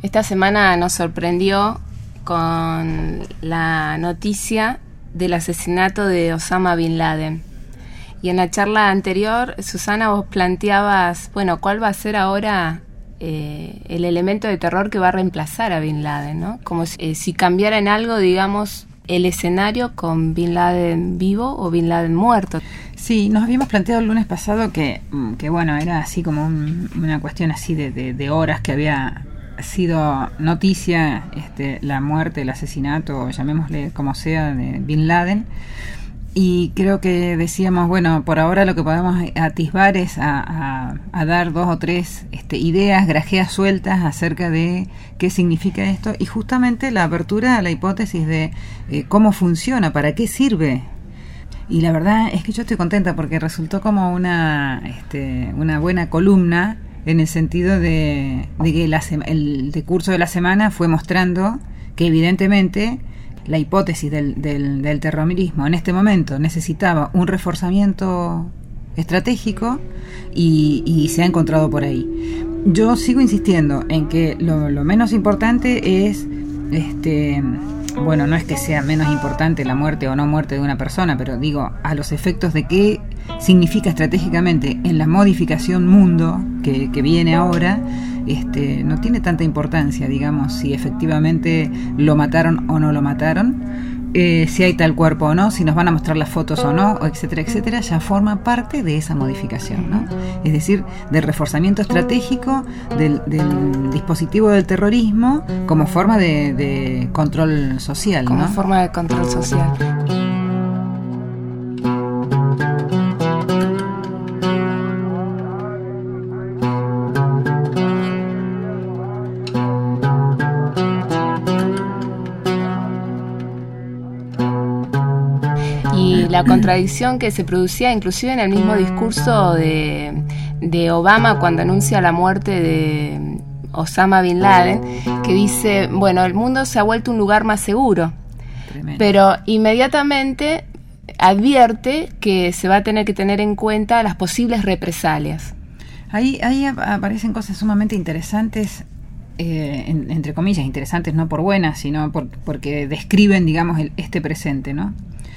Esta semana nos sorprendió con la noticia del asesinato de Osama Bin Laden. Y en la charla anterior, Susana, vos planteabas, bueno, ¿cuál va a ser ahora el elemento de terror que va a reemplazar a Bin Laden, ¿no? Como si cambiara en algo, digamos, el escenario con Bin Laden vivo o Bin Laden muerto. Sí, nos habíamos planteado el lunes pasado que bueno, era así como una cuestión así de horas que había sido noticia la muerte, el asesinato, llamémosle como sea, de Bin Laden. Y creo que decíamos, bueno, por ahora lo que podemos atisbar es a dar 2 o 3 ideas, grajeas sueltas acerca de qué significa esto, y justamente la apertura a la hipótesis de cómo funciona, para qué sirve. Y la verdad es que yo estoy contenta porque resultó como una buena columna, en el sentido de que el decurso de la semana fue mostrando que evidentemente la hipótesis del terrorismo en este momento necesitaba un reforzamiento estratégico y se ha encontrado por ahí. Yo sigo insistiendo en que lo menos importante es, bueno, no es que sea menos importante la muerte o no muerte de una persona, pero digo, a los efectos de qué significa estratégicamente en la modificación mundo que viene ahora, no tiene tanta importancia, digamos, si efectivamente lo mataron o no lo mataron, si hay tal cuerpo o no, si nos van a mostrar las fotos o no, etcétera, etcétera. Ya forma parte de esa modificación, ¿no? Es decir, del reforzamiento estratégico del dispositivo del terrorismo como forma de control social, como ¿no? Forma de control social. Y la contradicción que se producía inclusive en el mismo discurso de Obama cuando anuncia la muerte de Osama Bin Laden, que dice, bueno, el mundo se ha vuelto un lugar más seguro. Tremendo. Pero inmediatamente advierte que se va a tener que tener en cuenta las posibles represalias. Ahí aparecen cosas sumamente interesantes, entre comillas, interesantes no por buenas, sino porque describen, digamos, este presente, ¿no?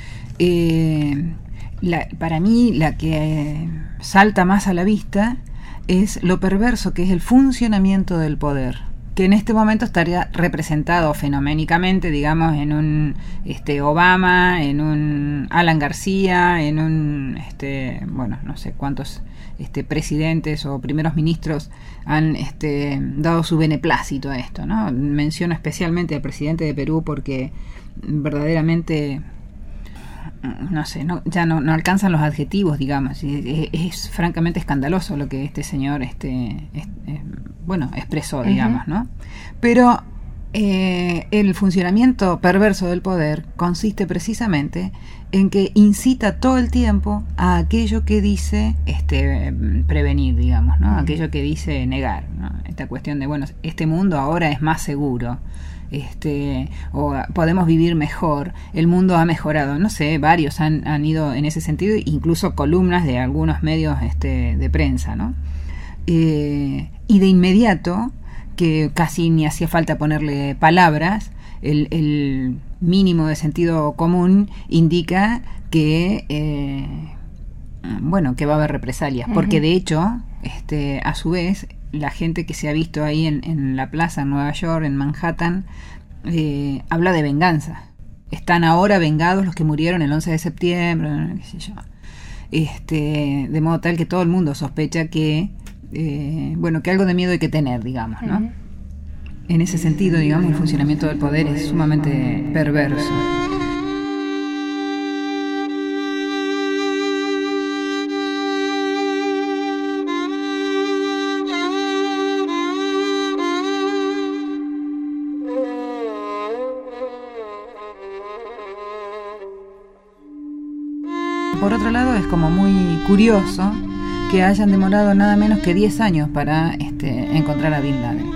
Para mí la que salta más a la vista es lo perverso que es el funcionamiento del poder, que en este momento estaría representado fenoménicamente, digamos, en un Obama, en un Alan García, en un bueno, no sé cuántos presidentes o primeros ministros han dado su beneplácito a esto, ¿no? Menciono especialmente al presidente de Perú porque verdaderamente, no sé, ya no alcanzan los adjetivos, digamos. Es francamente escandaloso lo que este señor bueno, expresó, digamos, ¿no? Pero el funcionamiento perverso del poder consiste precisamente en que incita todo el tiempo a aquello que dice prevenir, digamos, ¿no? Aquello que dice negar, ¿no? Esta cuestión de, bueno, este mundo ahora es más seguro, o podemos vivir mejor, el mundo ha mejorado, no sé, varios han ido en ese sentido, incluso columnas de algunos medios de prensa, ¿no? Y de inmediato, que casi ni hacía falta ponerle palabras, el mínimo de sentido común indica que bueno, que va a haber represalias, porque de hecho, a su vez, la gente que se ha visto ahí en la plaza en Nueva York, en Manhattan, habla de venganza. Están ahora vengados los que murieron el 11 de septiembre, qué sé yo. De modo tal que todo el mundo sospecha que, bueno, que algo de miedo hay que tener, digamos, ¿no? En ese sentido, digamos, el funcionamiento del poder es sumamente perverso. Por otro lado, es como muy curioso que hayan demorado nada menos que 10 años para encontrar a Bin Laden,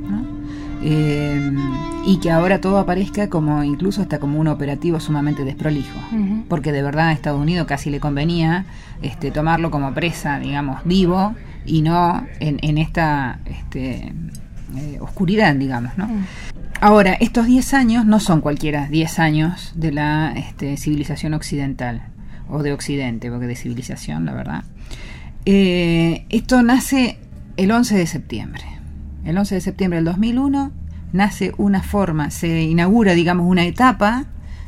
¿no? Y que ahora todo aparezca como, incluso hasta como un operativo sumamente desprolijo, porque de verdad a Estados Unidos casi le convenía tomarlo como presa, digamos, vivo, y no en esta oscuridad, digamos, ¿no? Ahora, estos 10 años no son cualquiera 10 años de la civilización occidental, o de Occidente, porque de civilización, la verdad. Esto nace el 11 de septiembre. El 11 de septiembre del 2001 nace una forma, se inaugura, digamos, una etapa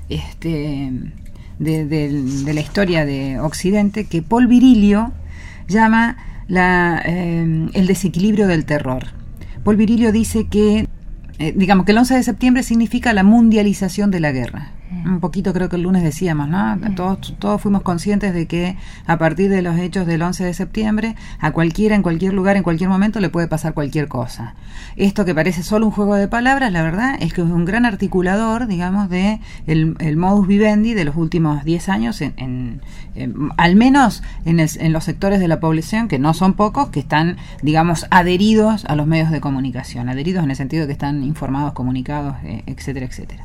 de la historia de Occidente que Paul Virilio llama el desequilibrio del terror. Paul Virilio dice que, digamos, que el 11 de septiembre significa la mundialización de la guerra. Un poquito creo que el lunes decíamos, ¿no? Todos fuimos conscientes de que a partir de los hechos del 11 de septiembre, a cualquiera, en cualquier lugar, en cualquier momento le puede pasar cualquier cosa. Esto que parece solo un juego de palabras, la verdad es que es un gran articulador, digamos, de el modus vivendi de los últimos 10 años, al menos en los sectores de la población, que no son pocos, que están, digamos, adheridos a los medios de comunicación, adheridos en el sentido de que están informados, comunicados, etcétera, etcétera.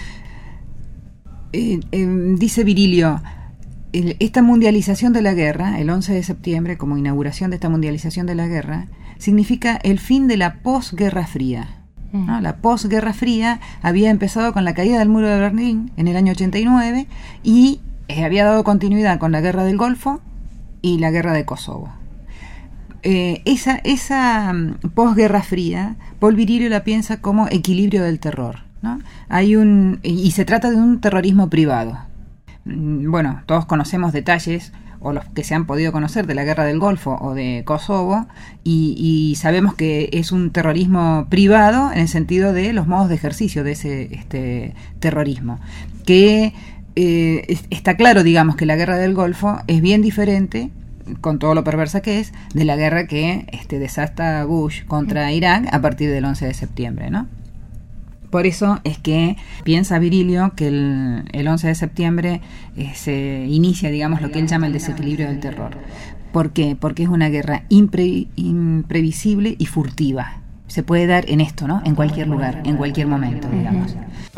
Dice Virilio, esta mundialización de la guerra, el 11 de septiembre, como inauguración de esta mundialización de la guerra, significa el fin de la posguerra fría, ¿no? La posguerra fría había empezado con la caída del muro de Berlín en el año 89 y había dado continuidad con la guerra del Golfo y la guerra de Kosovo. Esa posguerra fría, Paul Virilio la piensa como equilibrio del terror, ¿no? Y se trata de un terrorismo privado. Bueno, todos conocemos detalles, o los que se han podido conocer, de la guerra del Golfo o de Kosovo, y sabemos que es un terrorismo privado en el sentido de los modos de ejercicio de ese terrorismo, que está claro, digamos, que la guerra del Golfo es bien diferente, con todo lo perversa que es, de la guerra que desata Bush contra Irak a partir del 11 de septiembre, ¿no? Por eso es que piensa Virilio que el 11 de septiembre se inicia, digamos, lo que él llama el desequilibrio del terror. ¿Por qué? Porque es una guerra imprevisible y furtiva. Se puede dar en esto, ¿no? En cualquier lugar, en cualquier momento, digamos.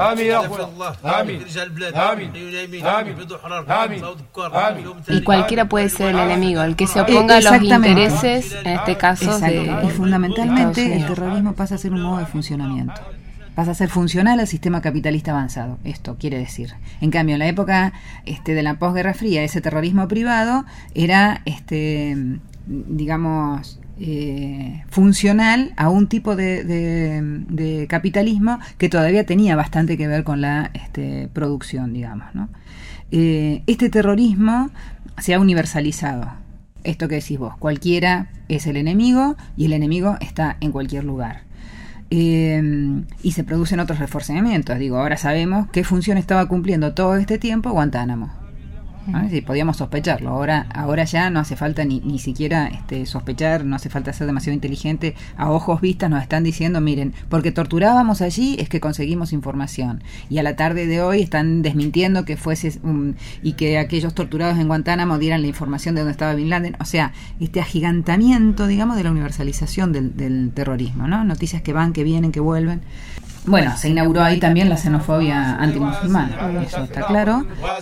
Y cualquiera puede ser el enemigo, el que se oponga a los intereses, en este caso. Y fundamentalmente el terrorismo pasa a ser un modo de funcionamiento. Pasa a ser funcional al sistema capitalista avanzado, esto quiere decir. En cambio, en la época de la posguerra fría, ese terrorismo privado era, digamos, funcional a un tipo de capitalismo que todavía tenía bastante que ver con la producción, digamos, ¿no? Este terrorismo se ha universalizado. Esto que decís vos, cualquiera es el enemigo y el enemigo está en cualquier lugar. Y se producen otros reforzamientos. Digo, ahora sabemos qué función estaba cumpliendo todo este tiempo Guantánamo, ¿no? Sí, podíamos sospecharlo. Ahora ya no hace falta ni siquiera sospechar, no hace falta ser demasiado inteligente. A ojos vistas nos están diciendo, miren, porque torturábamos allí es que conseguimos información. Y a la tarde de hoy están desmintiendo que fuese y que aquellos torturados en Guantánamo dieran la información de dónde estaba Bin Laden. O sea, este agigantamiento, digamos, de la universalización del terrorismo, ¿no? Noticias que van, que vienen, que vuelven. Bueno, se inauguró ahí también la xenofobia antimusulmana, eso está claro.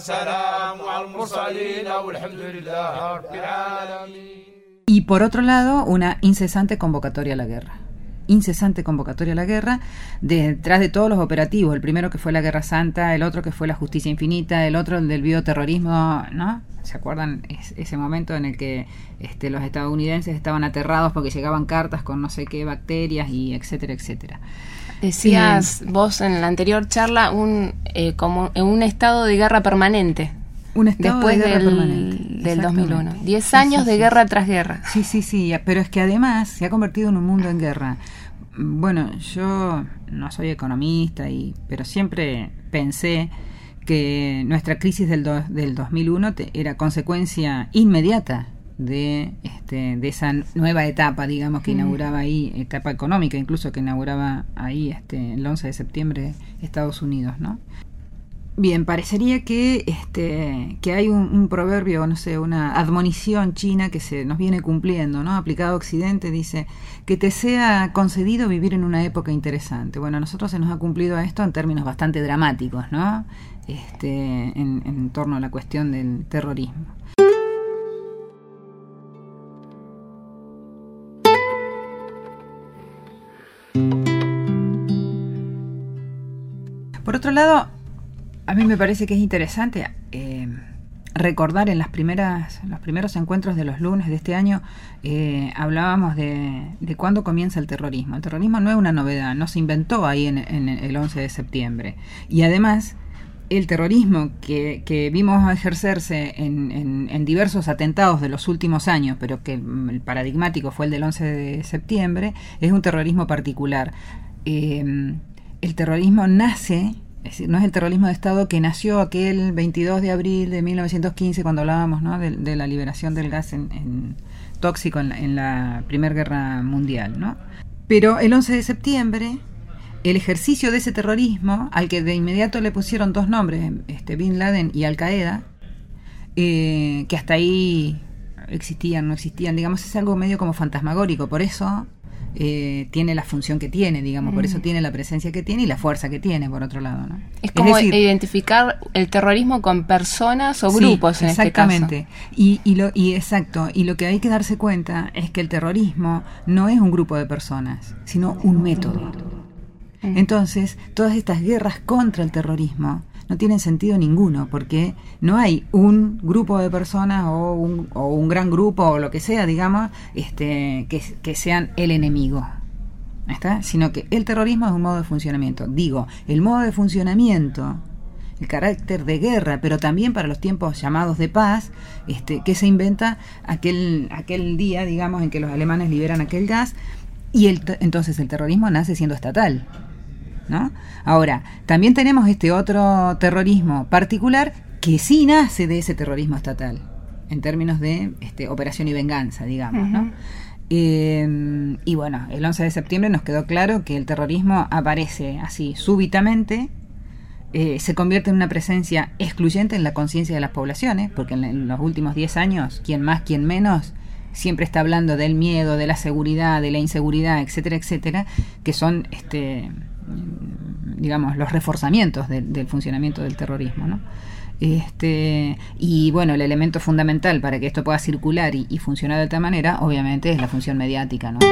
Y por otro lado, una incesante convocatoria a la guerra. Detrás de todos los operativos, el primero que fue la Guerra Santa, el otro que fue la Justicia Infinita, el otro el del bioterrorismo, ¿no? ¿Se acuerdan ese momento en el que los estadounidenses estaban aterrados porque llegaban cartas con no sé qué bacterias y etcétera, etcétera? Decías vos en la anterior charla como en un estado de guerra permanente. Un estado después de guerra permanente. Del 2001. 10 años de guerra tras guerra. Sí, pero es que además se ha convertido en un mundo en guerra. Bueno, yo no soy economista, pero siempre pensé que nuestra crisis del 2001 era consecuencia inmediata de esa nueva etapa, digamos, que inauguraba ahí, etapa económica incluso, que inauguraba ahí el 11 de septiembre Estados Unidos, ¿no? Bien, parecería que hay un proverbio, no sé, una admonición china que se nos viene cumpliendo, ¿no? Aplicado a Occidente, dice que te sea concedido vivir en una época interesante. Bueno, a nosotros se nos ha cumplido esto en términos bastante dramáticos, ¿no? En torno a la cuestión del terrorismo. Por otro lado, a mí me parece que es interesante recordar en los primeros encuentros de los lunes de este año, hablábamos de cuándo comienza el terrorismo. El terrorismo no es una novedad, no se inventó ahí en el 11 de septiembre. Y además, el terrorismo que vimos ejercerse en diversos atentados de los últimos años, pero que el paradigmático fue el del 11 de septiembre, es un terrorismo particular. El terrorismo nace... Es decir, no es el terrorismo de Estado que nació aquel 22 de abril de 1915, cuando hablábamos, ¿no?, de la liberación del gas tóxico en la Primera Guerra Mundial, ¿no? Pero el 11 de septiembre, el ejercicio de ese terrorismo, al que de inmediato le pusieron dos nombres, Bin Laden y Al Qaeda, que hasta ahí existían, no existían, digamos, es algo medio como fantasmagórico, por eso... tiene la función que tiene, digamos, por eso tiene la presencia que tiene y la fuerza que tiene, por otro lado, ¿no? Es como decir, identificar el terrorismo con personas o grupos, en este caso. Exactamente. Exacto. Y lo que hay que darse cuenta es que el terrorismo no es un grupo de personas, sino un método. Entonces, todas estas guerras contra el terrorismo no tienen sentido ninguno, porque no hay un grupo de personas o un gran grupo o lo que sea, digamos, que sean el enemigo, ¿está? Sino que el terrorismo es un modo de funcionamiento. Digo, el modo de funcionamiento, el carácter de guerra, pero también para los tiempos llamados de paz, que se inventa aquel día, digamos, en que los alemanes liberan aquel gas, y entonces el terrorismo nace siendo estatal, ¿no? Ahora, también tenemos este otro terrorismo particular que sí nace de ese terrorismo estatal, en términos de operación y venganza, digamos, ¿no? Y bueno, el 11 de septiembre nos quedó claro que el terrorismo aparece así súbitamente, se convierte en una presencia excluyente en la conciencia de las poblaciones, porque en los últimos 10 años, quien más, quien menos, siempre está hablando del miedo, de la seguridad, de la inseguridad, etcétera, etcétera, que son digamos, los reforzamientos del funcionamiento del terrorismo, ¿no? Y bueno, el elemento fundamental para que esto pueda circular y funcionar de esta manera, obviamente, es la función mediática, ¿no?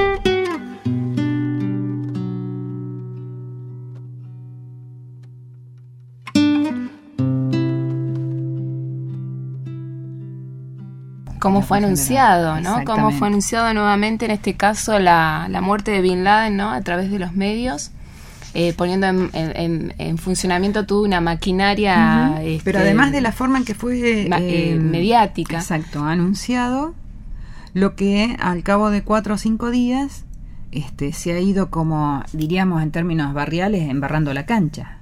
Cómo fue anunciado, ¿no? Cómo fue anunciado nuevamente, en este caso, la muerte de Bin Laden, ¿no?, a través de los medios, poniendo en funcionamiento toda una maquinaria... Pero además de la forma en que fue... mediática. Exacto, anunciado, lo que al cabo de 4 o 5 días se ha ido, como diríamos en términos barriales, embarrando la cancha.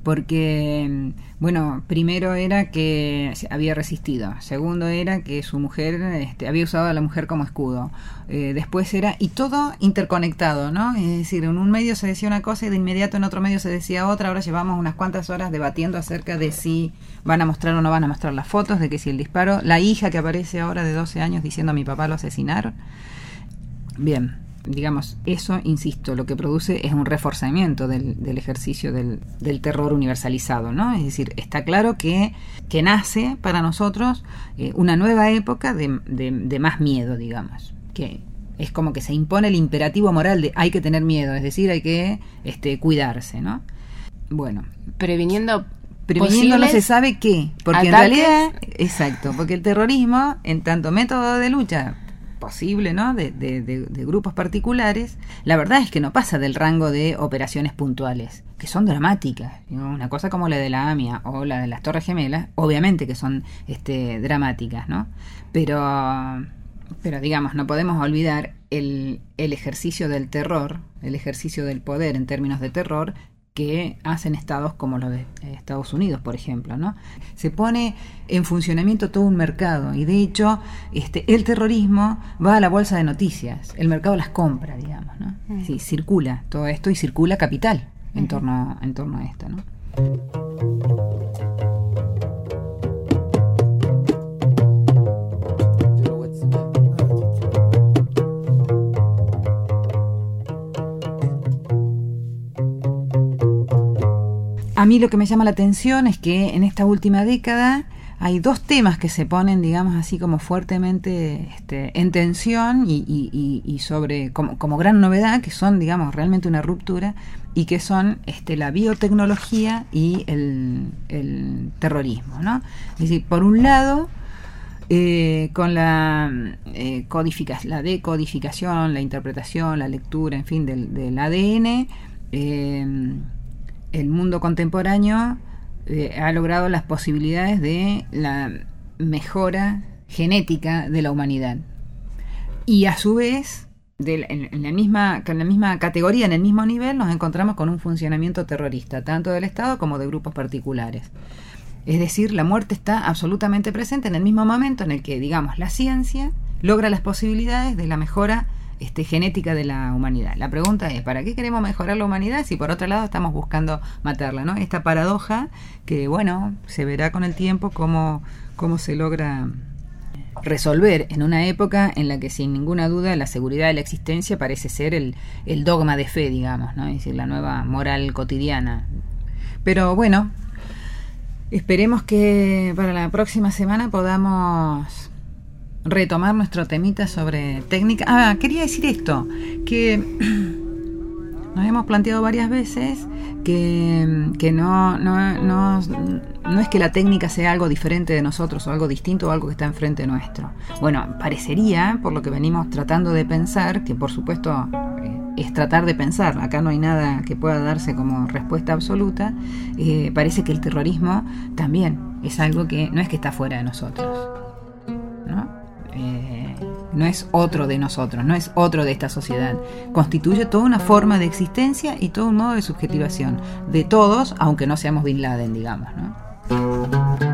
Porque, bueno, primero era que había resistido, segundo era que su mujer había usado a la mujer como escudo, después era, y todo interconectado, ¿no? Es decir, en un medio se decía una cosa y de inmediato en otro medio se decía otra. Ahora llevamos unas cuantas horas debatiendo acerca de si van a mostrar o no van a mostrar las fotos, de que si el disparo, la hija que aparece ahora de 12 años diciendo a mi papá lo asesinaron. Bien, digamos, eso, insisto, lo que produce es un reforzamiento del ejercicio del terror universalizado, ¿no? Es decir, está claro que nace para nosotros una nueva época de más miedo, digamos, que es como que se impone el imperativo moral de hay que tener miedo, es decir, hay que cuidarse, ¿no? Bueno, previniendo no se sabe qué, porque ataques, en realidad, exacto, porque el terrorismo, en tanto método de lucha posible, ¿no?, de grupos particulares, la verdad es que no pasa del rango de operaciones puntuales, que son dramáticas, ¿no? Una cosa como la de la AMIA o la de las Torres Gemelas, obviamente que son dramáticas, ¿no? Pero digamos, no podemos olvidar el ejercicio del terror, el ejercicio del poder en términos de terror, que hacen estados como los de Estados Unidos, por ejemplo, ¿no? Se pone en funcionamiento todo un mercado y, de hecho, el terrorismo va a la bolsa de noticias, el mercado las compra, digamos, ¿no? Sí, circula todo esto y circula capital en torno a esto, ¿no? A mí lo que me llama la atención es que en esta última década hay dos temas que se ponen, digamos así, como fuertemente en tensión y sobre como gran novedad, que son, digamos, realmente una ruptura, y que son la biotecnología y el terrorismo, ¿no? Es decir, por un lado, con la decodificación, la interpretación, la lectura, en fin, del ADN, el mundo contemporáneo ha logrado las posibilidades de la mejora genética de la humanidad. Y a su vez, en la misma categoría, en el mismo nivel, nos encontramos con un funcionamiento terrorista, tanto del Estado como de grupos particulares. Es decir, la muerte está absolutamente presente en el mismo momento en el que, digamos, la ciencia logra las posibilidades de la mejora genética de la humanidad. La pregunta es, ¿para qué queremos mejorar la humanidad si por otro lado estamos buscando matarla, ¿no? Esta paradoja que, bueno, se verá con el tiempo cómo se logra resolver en una época en la que sin ninguna duda la seguridad de la existencia parece ser el dogma de fe, digamos, ¿no? Es decir, la nueva moral cotidiana. Pero bueno, esperemos que para la próxima semana podamos retomar nuestro temita sobre técnica. Quería decir esto, que nos hemos planteado varias veces que no es que la técnica sea algo diferente de nosotros o algo distinto o algo que está enfrente nuestro. Bueno, parecería, por lo que venimos tratando de pensar, que por supuesto es tratar de pensar, acá no hay nada que pueda darse como respuesta absoluta, parece que el terrorismo también es algo que no es que está fuera de nosotros, ¿no? No es otro de nosotros, no es otro de esta sociedad. Constituye toda una forma de existencia y todo un modo de subjetivación de todos, aunque no seamos Bin Laden, digamos, ¿no?